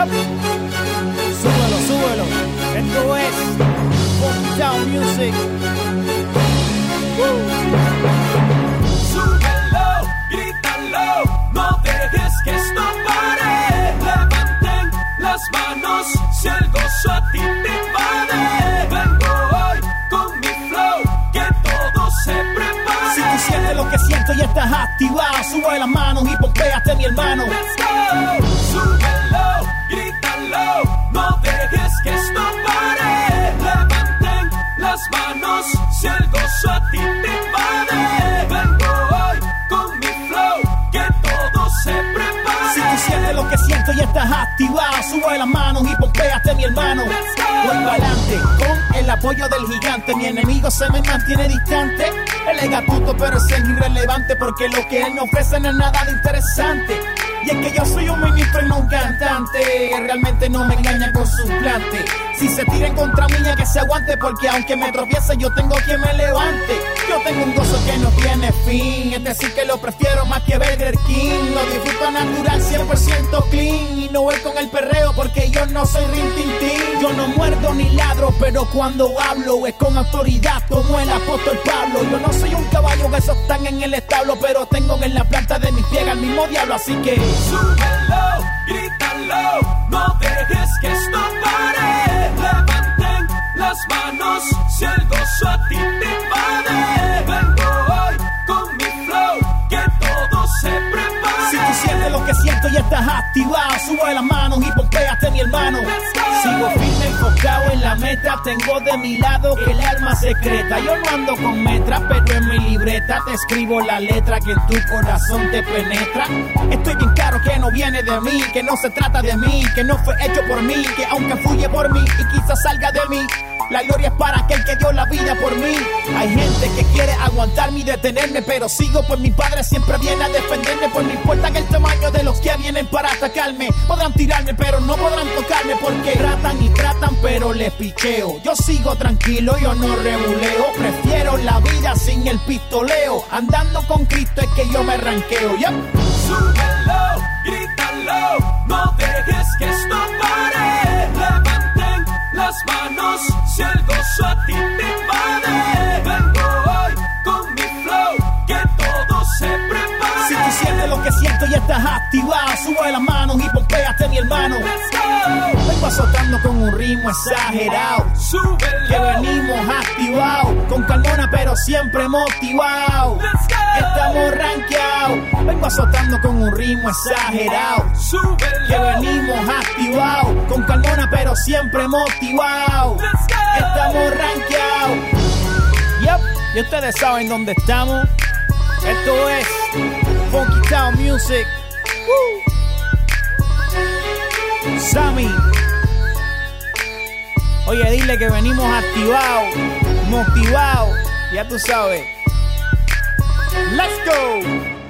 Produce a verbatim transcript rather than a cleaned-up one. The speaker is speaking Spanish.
Yep. Súbelo, súbelo. Esto es Funky Town Music. Woo. Súbelo, grítalo, no dejes que esto pare. Levanten las manos si el gozo a ti te invade. Vengo hoy con mi flow, que todo se prepare. Si tú sientes lo que siento y estás activado, sube las manos y pompéate, mi hermano. Let's go. Súbelo, grítalo, no dejes que esto pare. Levanten las manos si el gozo a ti te invade. Vengo hoy con mi flow, que todo se prepare. Si tú sientes lo que siento y estás activado, sube las manos y pompéate, mi hermano. Voy pa'lante con el apoyo del gigante. Mi enemigo se me mantiene distante. Él es gatuto pero es irrelevante, porque lo que él me ofrece no es nada de interesante. Y es que yo soy un ministro y no un cantante. Realmente no me engaña con su plante. Si se tiren contra mí ya que se aguante, porque aunque me tropiece yo tengo quien me levante. Yo tengo un gozo que no tiene fin, es decir que lo prefiero más que Burger King. Lo disfruto natural, cien por ciento clean. Y no voy con el perreo porque yo no soy Rin Tin Tin. Yo no muerdo ni ladro, pero cuando hablo es con autoridad como el apóstol Pablo. Yo no soy un caballo que esos están en el establo, pero tengo en la planta de mis pies al mismo diablo, así que súbelo, grítalo, no dejes que esto pare. Levanten las manos si el gozo a ti te invade. Vengo hoy con mi flow, que todo se prepare. Si tú sientes lo que siento y estás activado, sube las manos y pompéate, mi hermano. Sigo firme, enfocado en la meta. Tengo de mi lado que el alma secreta. Yo no ando con metras, pero en mi libreta te escribo la letra que en tu corazón te penetra. Estoy bien claro que no viene de mí, que no se trata de mí, que no fue hecho por mí, que aunque fluye por mí y quizás salga de mí, la gloria es para aquel que dio la vida por mí. Hay gente que quiere aguantarme y detenerme, pero sigo pues mi padre siempre viene a defenderme. Pues no importa el tamaño de los que vienen para atacarme. Podrán tirarme pero no podrán tocarme, porque tratan y tratan pero les picheo. Yo sigo tranquilo, yo no rebuleo. Prefiero la vida sin el pistoleo. Andando con Cristo es que yo me ranqueo. Yep. Súbelo, grítalo, no dejes que esto pare. Levanten las manos si el gozo a ti te invade. Vengo hoy con mi flow, que todo se prepare. Si tú sientes lo que siento y estás activado, sube las manos y pompéate, mi hermano. Let's go. Vengo azotando con un ritmo exagerado, Súbelo, que venimos activados, con calmona pero siempre motivados. let's go. Estamos rankeados. Vengo azotando con un ritmo exagerado, que Súbelo, venimos activados, con calmona pero siempre motivados. let's go. Estamos rankeados. Yep, y ustedes saben dónde estamos. Esto es Funky Town Music. Woo. Sammy. Oye, dile que venimos activados, motivados. Ya tú sabes. Let's go.